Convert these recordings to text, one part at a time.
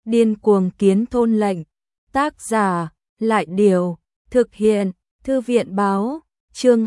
Điên cuồng kiến thôn lệnh. Tác giả, Lại Điều. Thực hiện, Thư viện báo. Chương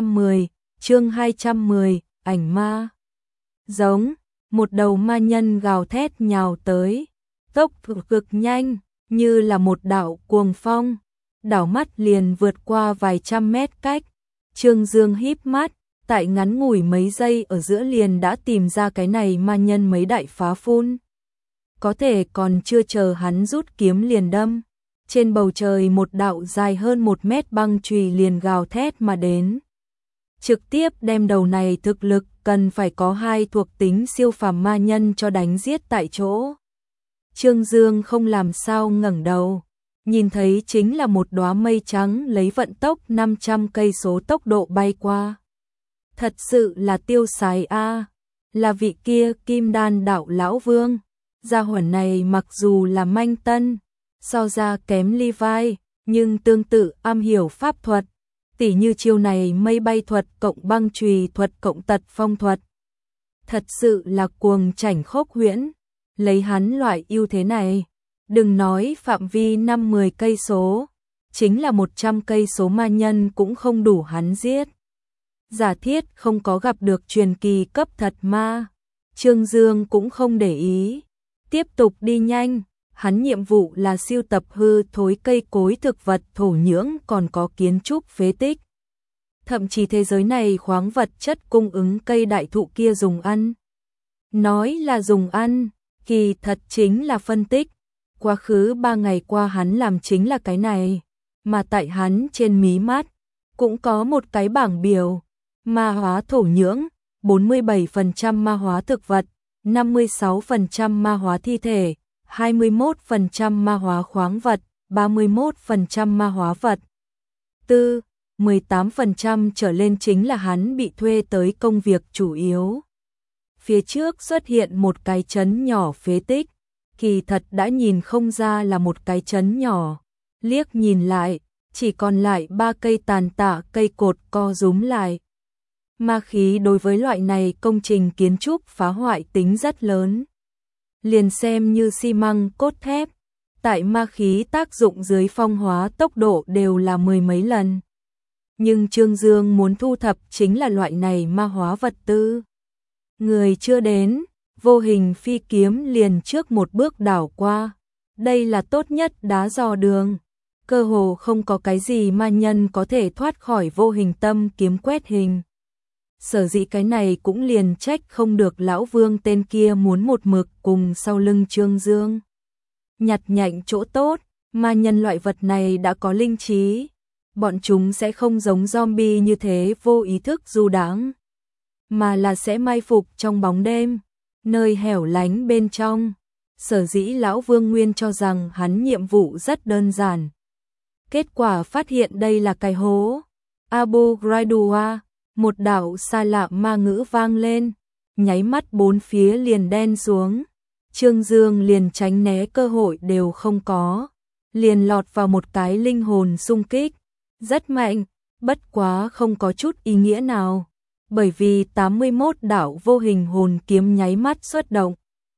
210, ảnh ma. Giống, một đầu ma nhân gào thét nhào tới. Tốc cực nhanh, như là một đạo cuồng phong. Đảo mắt liền vượt qua vài trăm mét cách. Trương Dương híp mắt, tại ngắn ngủi mấy giây ở giữa liền đã tìm ra cái này ma nhân mấy đại phá phun. Có thể còn chưa chờ hắn rút kiếm liền đâm. Trên bầu trời một đạo dài hơn 1 mét băng chùy liền gào thét mà đến. Trực tiếp đem đầu này thực lực cần phải có 2 thuộc tính siêu phàm ma nhân cho đánh giết tại chỗ. Trương Dương không làm sao ngẩng đầu, nhìn thấy chính là một đóa mây trắng lấy vận tốc 500 cây số tốc độ bay qua. Thật sự là tiêu sái a, là vị kia Kim Đan đạo lão vương. Gia hỏa này mặc dù là manh tân, so ra kém Levi, nhưng tương tự am hiểu pháp thuật, tỉ như chiêu này mây bay thuật cộng băng chùy thuật cộng tật phong thuật. Thật sự là cuồng chảnh khốc huyễn, lấy hắn loại ưu thế này, đừng nói phạm vi 5-10 cây số, chính là 100 cây số ma nhân cũng không đủ hắn giết. Giả thiết không có gặp được truyền kỳ cấp thật ma, Trương Dương cũng không để ý, tiếp tục đi nhanh. Hắn nhiệm vụ là siêu tập hư thối cây cối thực vật thổ nhưỡng còn có kiến trúc phế tích. Thậm chí thế giới này khoáng vật chất cung ứng cây đại thụ kia dùng ăn. Nói là dùng ăn, kỳ thật chính là phân tích. Quá khứ 3 ngày qua hắn làm chính là cái này. Mà tại hắn trên mí mắt, cũng có một cái bảng biểu. Ma hóa thổ nhưỡng, 47% ma hóa thực vật, 56% ma hóa thi thể. 21% ma hóa khoáng vật, 31% ma hóa vật. 18% trở lên chính là hắn bị thuê tới công việc chủ yếu. Phía trước xuất hiện một cái trấn nhỏ phế tích, kỳ thật đã nhìn không ra là một cái trấn nhỏ. Liếc nhìn lại, chỉ còn lại 3 cây tàn tạ cây cột co rúm lại. Ma khí đối với loại này công trình kiến trúc phá hoại tính rất lớn. Liền xem như xi măng cốt thép, tại ma khí tác dụng dưới phong hóa tốc độ đều là 10 mấy lần. Nhưng Trương Dương muốn thu thập chính là loại này ma hóa vật tư. Người chưa đến, vô hình phi kiếm liền trước một bước đảo qua. Đây là tốt nhất đá dò đường. Cơ hồ không có cái gì ma nhân có thể thoát khỏi vô hình tâm kiếm quét hình. Sở dĩ cái này cũng liền trách không được lão vương tên kia muốn một mực cùng sau lưng Trương Dương. Nhặt nhạnh chỗ tốt, ma nhân loại vật này đã có linh trí. Bọn chúng sẽ không giống zombie như thế vô ý thức du đãng, mà là sẽ mai phục trong bóng đêm, nơi hẻo lánh bên trong. Sở dĩ lão vương nguyên cho rằng hắn nhiệm vụ rất đơn giản. Kết quả phát hiện đây là cái hố. Abu Ghraibua. Một đạo xa lạ ma ngữ vang lên, nháy mắt 4 phía liền đen xuống. Trương Dương liền tránh né cơ hội đều không có, liền lọt vào một cái linh hồn xung kích, rất mạnh, bất quá không có chút ý nghĩa nào, bởi vì 81 đạo vô hình hồn kiếm nháy mắt xuất động.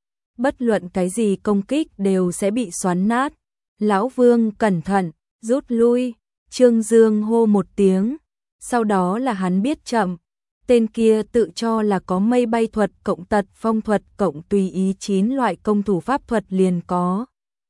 Bất luận cái gì công kích đều sẽ bị xoắn nát. Lão Vương cẩn thận, rút lui, Trương Dương hô một tiếng. Sau đó là hắn biết chậm, tên kia tự cho là có mây bay thuật cộng tật phong thuật cộng tùy ý 9 loại công thủ pháp thuật liền có.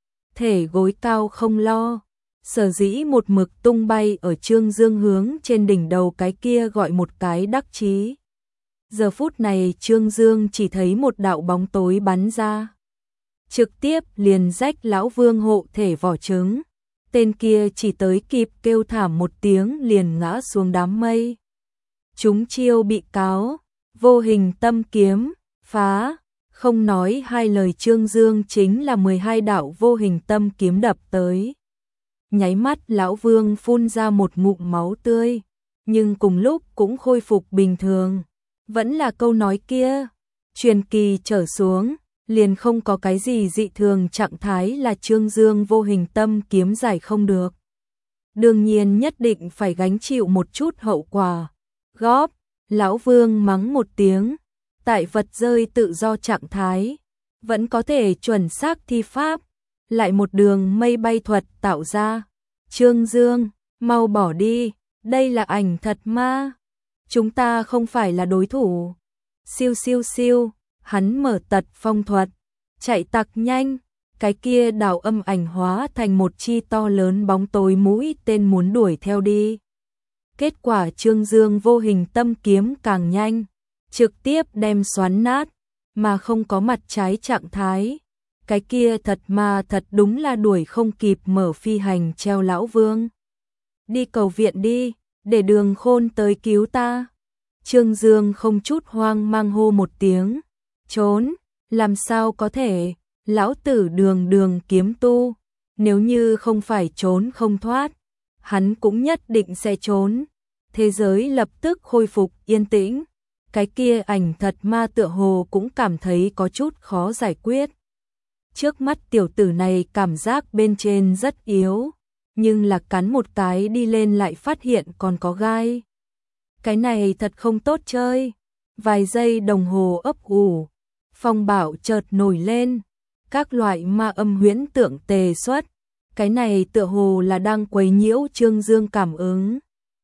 Thể gối cao không lo, sở dĩ một mực tung bay ở Trương Dương hướng trên đỉnh đầu cái kia gọi một cái đắc chí. Giờ phút này Trương Dương chỉ thấy một đạo bóng tối bắn ra. Trực tiếp liền rách lão Vương hộ thể vỏ trứng. Tên kia chỉ tới kịp kêu thảm một tiếng liền ngã xuống đám mây. Chúng chiêu bị cáo, vô hình tâm kiếm, phá, không nói hai lời Trương Dương chính là 12 đạo vô hình tâm kiếm đập tới. Nháy mắt lão Vương phun ra một ngụm máu tươi, nhưng cùng lúc cũng khôi phục bình thường. Vẫn là câu nói kia, truyền kỳ trở xuống. Liền không có cái gì dị thường trạng thái là Trương Dương vô hình tâm kiếm giải không được. Đương nhiên nhất định phải gánh chịu một chút hậu quả. Góp, lão Vương mắng một tiếng, tại vật rơi tự do trạng thái, vẫn có thể chuẩn xác thi pháp, lại một đường mây bay thuật tạo ra. Trương Dương, mau bỏ đi, đây là ảnh thật ma. Chúng ta không phải là đối thủ. Siêu siêu siêu, hắn mở tật phong thuật, chạy tặc nhanh, cái kia đảo âm ảnh hóa thành một chi to lớn bóng tối mũi tên muốn đuổi theo đi. Kết quả Trương Dương vô hình tâm kiếm càng nhanh, trực tiếp đem xoắn nát, mà không có mặt trái trạng thái. Cái kia thật mà thật đúng là đuổi không kịp mở phi hành treo lão vương. Đi cầu viện đi, để Đường Khôn tới cứu ta. Trương Dương không chút hoang mang hô một tiếng. Trốn, làm sao có thể, lão tử đường đường kiếm tu. Nếu như không phải trốn không thoát, hắn cũng nhất định sẽ trốn. Thế giới lập tức khôi phục yên tĩnh. Cái kia ảnh thật ma tựa hồ cũng cảm thấy có chút khó giải quyết. Trước mắt tiểu tử này cảm giác bên trên rất yếu, nhưng là cắn một cái đi lên lại phát hiện còn có gai. Cái này thật không tốt chơi. Vài giây đồng hồ ấp ủ, phong bạo chợt nổi lên, các loại ma âm huyễn tượng tề xuất. Cái này tựa hồ là đang quấy nhiễu Trương Dương cảm ứng.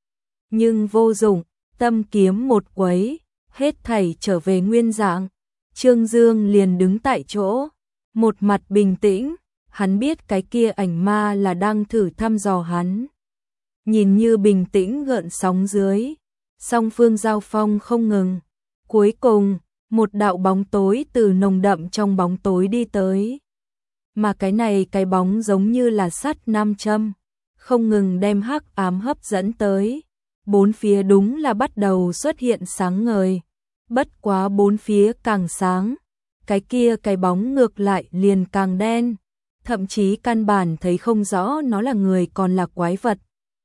Nhưng vô dụng, tâm kiếm một quấy, hết thảy trở về nguyên dạng. Trương Dương liền đứng tại chỗ, một mặt bình tĩnh, hắn biết cái kia ảnh ma là đang thử thăm dò hắn. Nhìn như bình tĩnh gợn sóng dưới, song phương giao phong không ngừng. Cuối cùng, một đạo bóng tối từ nồng đậm trong bóng tối đi tới. Mà cái này cái bóng giống như là sắt nam châm, không ngừng đem hắc ám hấp dẫn tới. Bốn phía đúng là bắt đầu xuất hiện sáng ngời. Bất quá bốn phía càng sáng, cái kia cái bóng ngược lại liền càng đen. Thậm chí căn bản thấy không rõ nó là người còn là quái vật.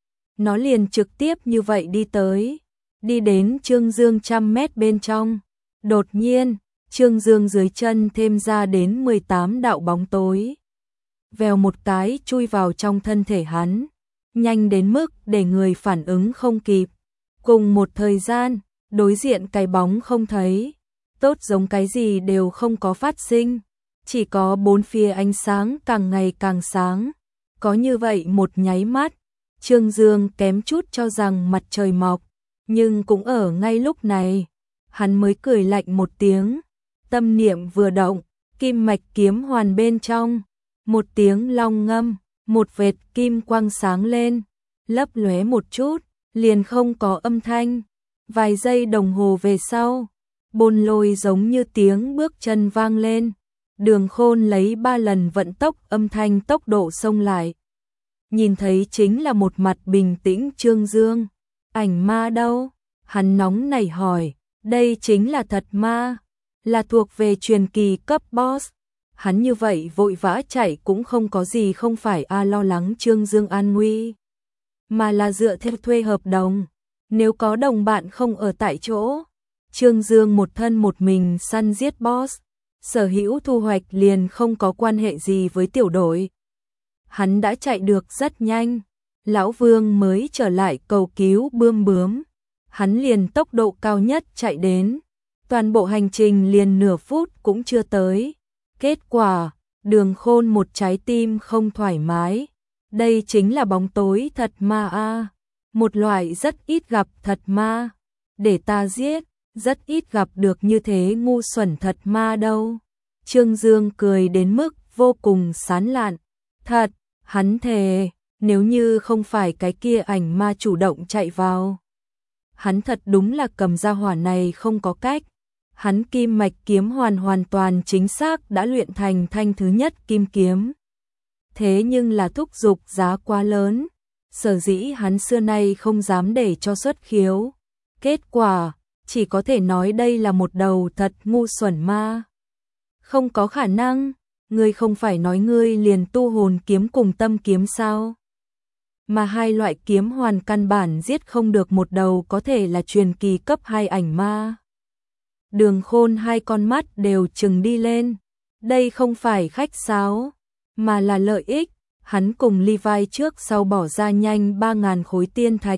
Nó liền trực tiếp như vậy đi tới, đi đến Trương Dương 100 mét bên trong. Đột nhiên, Trương Dương dưới chân thêm ra đến 18 đạo bóng tối. Vèo một cái chui vào trong thân thể hắn, nhanh đến mức để người phản ứng không kịp. Cùng một thời gian, đối diện cái bóng không thấy, tốt giống cái gì đều không có phát sinh, chỉ có bốn phía ánh sáng càng ngày càng sáng. Có như vậy một nháy mắt, Trương Dương kém chút cho rằng mặt trời mọc, nhưng cũng ở ngay lúc này, hắn mới cười lạnh một tiếng, tâm niệm vừa động, kim mạch kiếm hoàn bên trong, một tiếng long ngâm, một vệt kim quang sáng lên, lấp lóe một chút, liền không có âm thanh. Vài giây đồng hồ về sau, bôn lôi giống như tiếng bước chân vang lên. Đường Khôn lấy 3 lần vận tốc âm thanh tốc độ xông lại. Nhìn thấy chính là một mặt bình tĩnh Trương Dương. Ảnh ma đâu? Hắn nóng nảy hỏi. Đây chính là thật ma, là thuộc về truyền kỳ cấp boss. Hắn như vậy vội vã chạy cũng không có gì không phải lo lắng Trương Dương an nguy, mà là dựa theo thuê hợp đồng. Nếu có đồng bạn không ở tại chỗ, Trương Dương một thân một mình săn giết boss, sở hữu thu hoạch liền không có quan hệ gì với tiểu đội. Hắn đã chạy được rất nhanh, Lão Vương mới trở lại cầu cứu bươm bướm. Hắn liền tốc độ cao nhất chạy đến, toàn bộ hành trình liền nửa phút cũng chưa tới. Kết quả, Đường Khôn một trái tim không thoải mái. Đây chính là bóng tối thật ma a, một loại rất ít gặp thật ma. Để ta giết, rất ít gặp được như thế ngu xuẩn thật ma đâu. Trương Dương cười đến mức vô cùng sán lạn. Thật, hắn thề, nếu như không phải cái kia ảnh ma chủ động chạy vào, hắn thật đúng là cầm ra hỏa này không có cách. Hắn kim mạch kiếm hoàn toàn chính xác đã luyện thành thanh thứ nhất kim kiếm. Thế nhưng là thúc giục giá quá lớn, sở dĩ hắn xưa nay không dám để cho xuất khiếu. Kết quả, chỉ có thể nói đây là một đầu thật ngu xuẩn ma. Không có khả năng, ngươi không phải nói ngươi liền tu hồn kiếm cùng tâm kiếm sao? Mà hai loại kiếm hoàn căn bản giết không được một đầu có thể là truyền kỳ cấp 2 ảnh ma. Đường Khôn hai con mắt đều trừng đi lên. Đây không phải khách sáo, mà là lợi ích. Hắn cùng Levi trước sau bỏ ra nhanh 3.000 khối tiên thạch.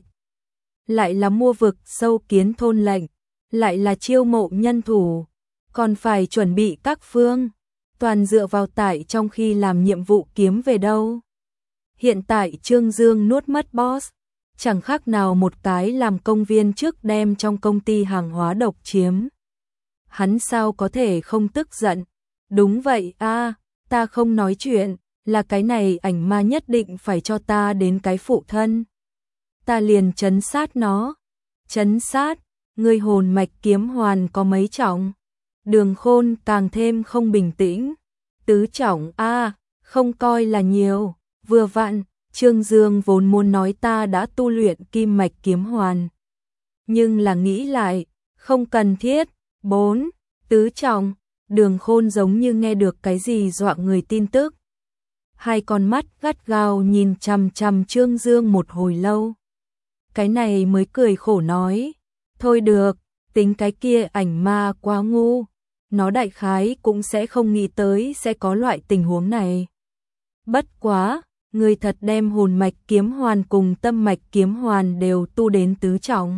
Lại là mua vực sâu kiến thôn lệnh, lại là chiêu mộ nhân thủ, còn phải chuẩn bị các phương. toàn dựa vào tại trong khi làm nhiệm vụ kiếm về đâu. Hiện tại Trương Dương nuốt mất boss, chẳng khác nào một cái làm công viên trước đem trong công ty hàng hóa độc chiếm. Hắn sao có thể không tức giận? Đúng vậy a, ta không nói chuyện, là cái này ảnh ma nhất định phải cho ta đến cái phụ thân. Ta liền trấn sát nó. Trấn sát, ngươi hồn mạch kiếm hoàn có mấy trọng? Đường Khôn càng thêm không bình tĩnh. Tứ trọng a, không coi là nhiều, vừa vặn. Trương Dương vốn muốn nói ta đã tu luyện kim mạch kiếm hoàn, nhưng là nghĩ lại, không cần thiết. 4. Tứ trọng. Đường Khôn giống như nghe được cái gì dọa người tin tức. Hai con mắt gắt gao nhìn chằm chằm Trương Dương một hồi lâu. Cái này mới cười khổ nói, thôi được, tính cái kia ảnh ma quá ngu, nó đại khái cũng sẽ không nghĩ tới sẽ có loại tình huống này. Bất quá, người thật đem hồn mạch kiếm hoàn cùng tâm mạch kiếm hoàn đều tu đến tứ trọng.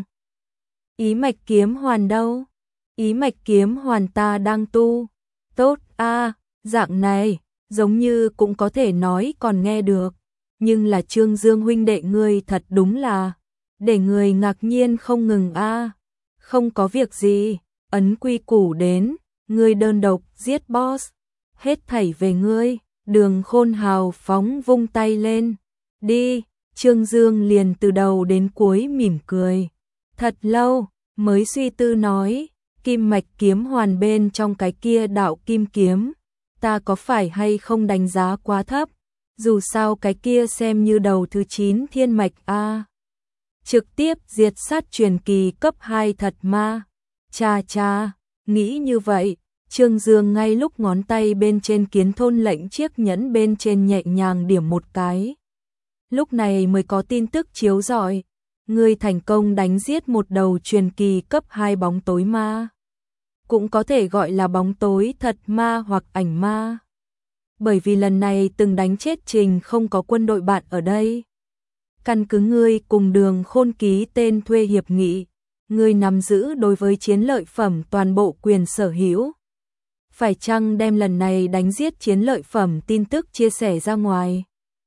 Ý mạch kiếm hoàn đâu? Ý mạch kiếm hoàn ta đang tu. Tốt a, dạng này, giống như cũng có thể nói còn nghe được. Nhưng là Trương Dương huynh đệ ngươi thật đúng là, để người ngạc nhiên không ngừng a. Không có việc gì, ấn quy củ đến, ngươi đơn độc giết boss, hết thảy về ngươi. Đường Khôn hào phóng vung tay lên. Đi, Trương Dương liền từ đầu đến cuối mỉm cười. Thật lâu, mới suy tư nói, kim mạch kiếm hoàn bên trong cái kia đạo kim kiếm, ta có phải hay không đánh giá quá thấp, dù sao cái kia xem như đầu thứ 9 thiên mạch a. Trực tiếp diệt sát truyền kỳ cấp 2 thật ma. Cha cha, nghĩ như vậy. Trương Dương ngay lúc ngón tay bên trên kiến thôn lệnh chiếc nhẫn bên trên nhẹ nhàng điểm một cái. Lúc này mới có tin tức chiếu rọi, ngươi thành công đánh giết một đầu truyền kỳ cấp 2 bóng tối ma. Cũng có thể gọi là bóng tối thật ma hoặc ảnh ma. Bởi vì lần này từng đánh chết Trình không có quân đội bạn ở đây. Căn cứ ngươi cùng Đường Khôn ký tên thuê hiệp nghị, ngươi nắm giữ đối với chiến lợi phẩm toàn bộ quyền sở hữu. Phải chăng đem lần này đánh giết chiến lợi phẩm tin tức chia sẻ ra ngoài?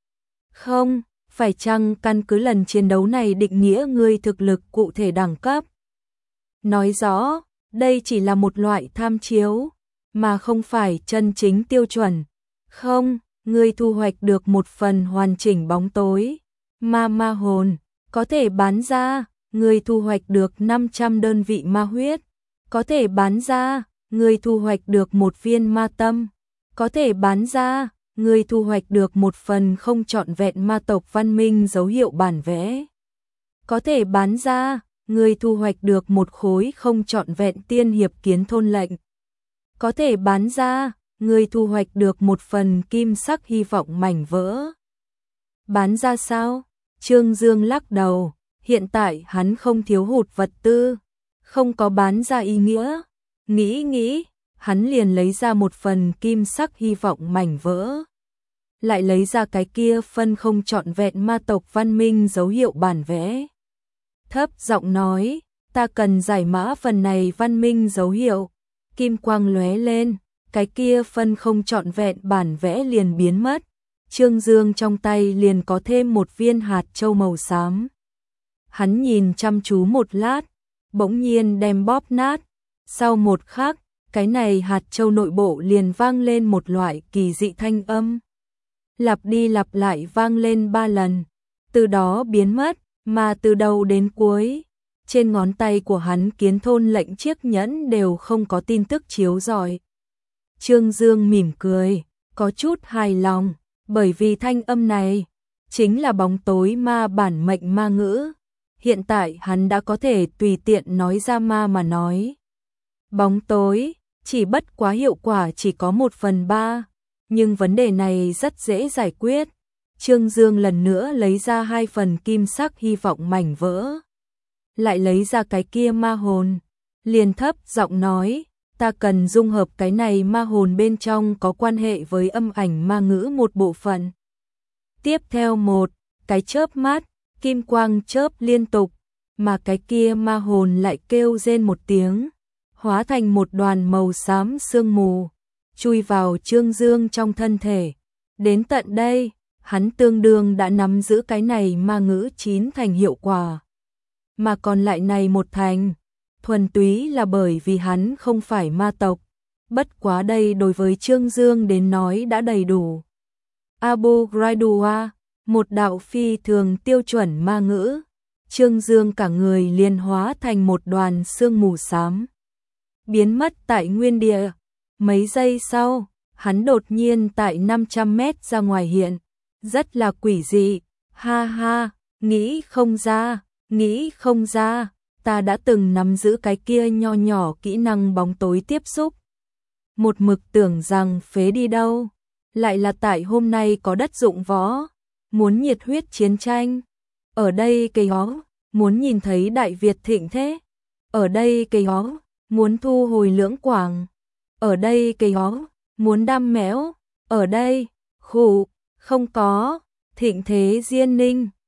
Không, phải chăng căn cứ lần chiến đấu này định nghĩa ngươi thực lực cụ thể đẳng cấp? Nói rõ, đây chỉ là một loại tham chiếu, mà không phải chân chính tiêu chuẩn. Không, ngươi thu hoạch được một phần hoàn chỉnh bóng tối, ma hồn, có thể bán ra, ngươi thu hoạch được 500 đơn vị ma huyết, có thể bán ra. Ngươi thu hoạch được một viên ma tâm, có thể bán ra, ngươi thu hoạch được một phần không trọn vẹn ma tộc văn minh dấu hiệu bản vẽ. Có thể bán ra, ngươi thu hoạch được một khối không trọn vẹn tiên hiệp kiến thôn lệnh. Có thể bán ra, ngươi thu hoạch được một phần kim sắc hy vọng mảnh vỡ. Bán ra sao? Trương Dương lắc đầu, hiện tại hắn không thiếu hụt vật tư, không có bán ra ý nghĩa. Nghĩ, hắn liền lấy ra một phần kim sắc hy vọng mảnh vỡ. Lại lấy ra cái kia phân không trọn vẹn ma tộc văn minh dấu hiệu bản vẽ. Thấp giọng nói, ta cần giải mã phần này văn minh dấu hiệu. Kim quang lóe lên, cái kia phân không trọn vẹn bản vẽ liền biến mất. Trương Dương trong tay liền có thêm một viên hạt châu màu xám. Hắn nhìn chăm chú một lát, bỗng nhiên đem bóp nát. Sau một khắc, cái này hạt châu nội bộ liền vang lên một loại kỳ dị thanh âm. Lặp đi lặp lại vang lên 3 lần, từ đó biến mất, mà từ đầu đến cuối, trên ngón tay của hắn kiến thôn lệnh chiếc nhẫn đều không có tin tức chiếu rọi. Trương Dương mỉm cười, có chút hài lòng, bởi vì thanh âm này chính là bóng tối ma bản mệnh ma ngữ. Hiện tại hắn đã có thể tùy tiện nói ra ma mà nói. Bóng tối, chỉ bất quá hiệu quả chỉ có 1/3, nhưng vấn đề này rất dễ giải quyết. Trương Dương lần nữa lấy ra 2 phần kim sắc hy vọng mảnh vỡ. Lại lấy ra cái kia ma hồn, liền thấp giọng nói, ta cần dung hợp cái này ma hồn bên trong có quan hệ với âm ảnh ma ngữ một bộ phận. Tiếp theo một cái chớp mắt, kim quang chớp liên tục, mà cái kia ma hồn lại kêu rên một tiếng, hóa thành một đoàn màu xám sương mù, chui vào Trương Dương trong thân thể. Đến tận đây, hắn tương đương đã nắm giữ cái này ma ngữ 9 thành hiệu quả. Mà còn lại này 1 thành, thuần túy là bởi vì hắn không phải ma tộc. Bất quá đây đối với Trương Dương đến nói đã đầy đủ. Abu Raidua, một đạo phi thường tiêu chuẩn ma ngữ. Trương Dương cả người liền hóa thành một đoàn sương mù xám, biến mất tại nguyên địa. Mấy giây sau, hắn đột nhiên tại 500 mét ra ngoài hiện, rất là quỷ dị. Ha ha, nghĩ không ra, ta đã từng nắm giữ cái kia nho nhỏ kỹ năng bóng tối tiếp xúc. Một mực tưởng rằng phế đi đâu, lại là tại hôm nay có đất dụng võ, muốn nhiệt huyết chiến tranh. Ở đây cây hó, muốn nhìn thấy Đại Việt thịnh thế. Ở đây cây hó, muốn thu hồi Lưỡng Quảng. Ở đây cây hó, muốn đam méo. Ở đây, khủ, không có, thịnh thế Diên Ninh.